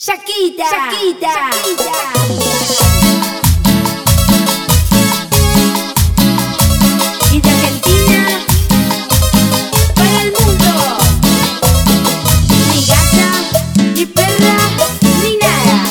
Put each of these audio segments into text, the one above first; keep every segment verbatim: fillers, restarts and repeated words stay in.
Shakita, Shakita, Shakita. Y de Argentina para el mundo. Ni gata, ni perra, ni nada.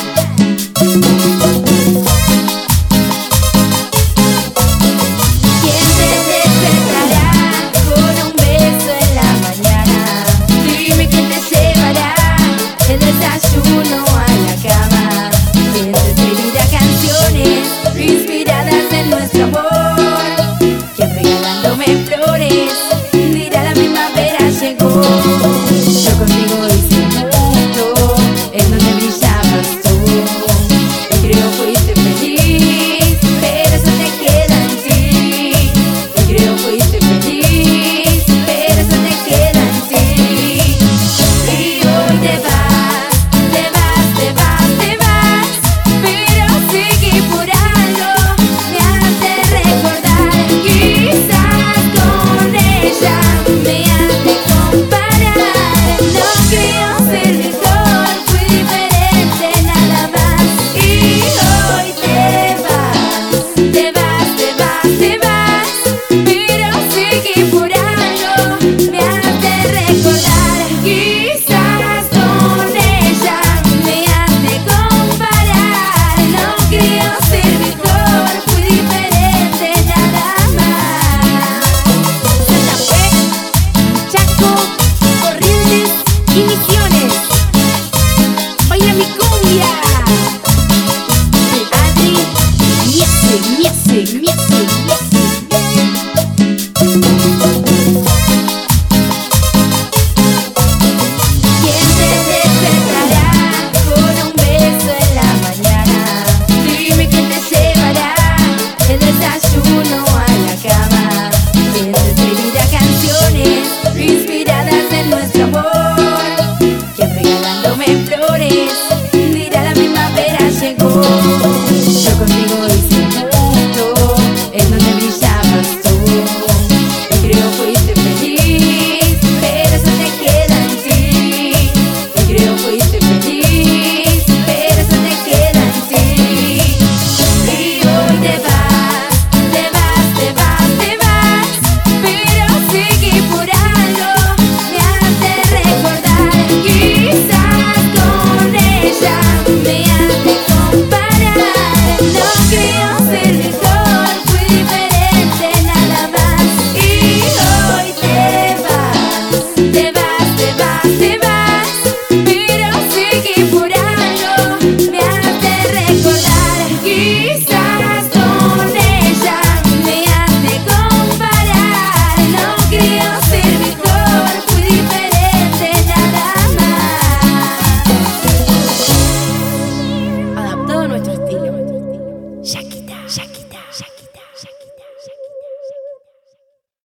¿Quién te despertará con un beso en la mañana? Dime quién te llevará el desayuno a la cama. ¿Quién te escribirá canciones inspiradas en nuestro amor? ¿Quién regalándome flores dirá la primavera llegó? Yo contigo hice un mundo en donde brillabas tú. Y creo fuiste feliz, pero eso te queda en ti. Y creo fuiste feliz, pero eso te queda en ti. Y hoy te vas, te vas, te vas, te vas, pero sigue por algo, me hace recordar. Quizás con ella me has de comparar. No creo ser mejor, fui diferente nada más. Y hoy te vas, te vas, te vas, te vas, pero sigue por algo, me hace recordar. Quizás con ella me has de comparar. No creo ser mejor, fui diferente nada más. Santa Fe, Chaco, Corrientes y Misiones. Baila mi cumbia. Adri, Music, Music, Music, ¿quién te despertará con un beso en la mañana? Dime quién te llevará el desayuno a la cama. ¿Quién te escribirá canciones inspiradas en nuestro amor? ¿Quién regalándome flores